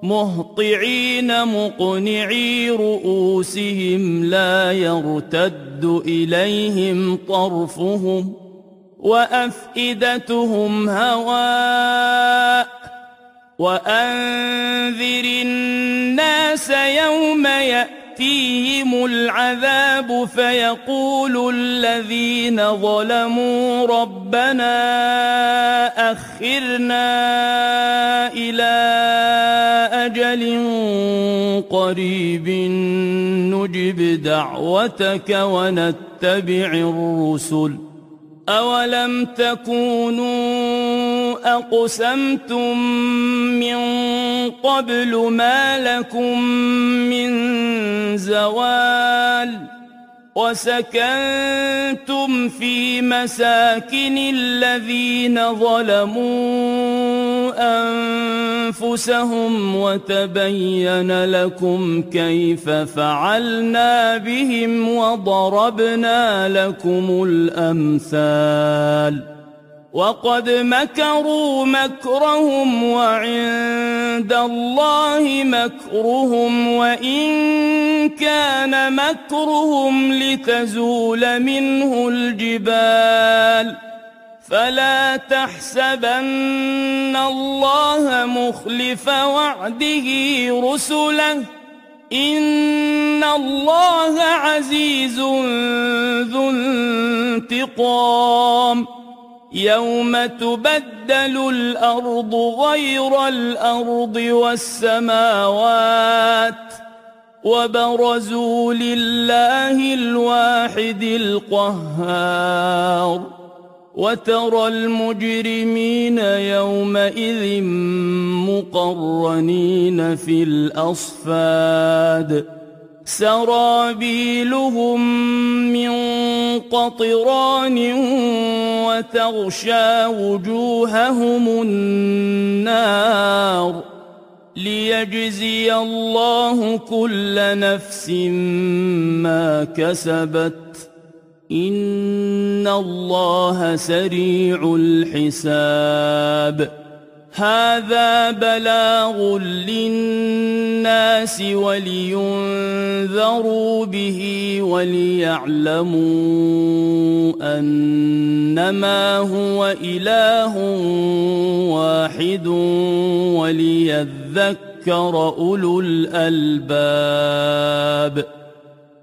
مهطعين مقنعي رؤوسهم لا يرتد إليهم طرفهم وأفئدتهم هواء وأنذر الناس يوم يأتيهم العذاب فيقول الذين ظلموا ربنا أخرنا إلى أجل قريب نجب دعوتك ونتبع الرسل أولم تكونوا أقسمتم من قبل ما لكم من زوال وسكنتم في مساكن الذين ظلموا أنفسهم وتبين لكم كيف فعلنا بهم وضربنا لكم الأمثال وقد مكروا مكرهم وعند الله مكرهم وإن كان مكرهم لتزول منه الجبال فلا تحسبن الله مخلف وعده رسله إن الله عزيز ذو انتقام يوم تبدل الأرض غير الأرض والسماوات وبرزوا لله الواحد القهار وترى المجرمين يومئذ مقرنين في الأصفاد سرابيلهم من قطران وتغشى وجوههم النار ليجزي الله كل نفس ما كسبت إن الله سريع الحساب هذا بلاغ للناس ولينذروا به وليعلموا أنما هو إله واحد وليذكر أولو الألباب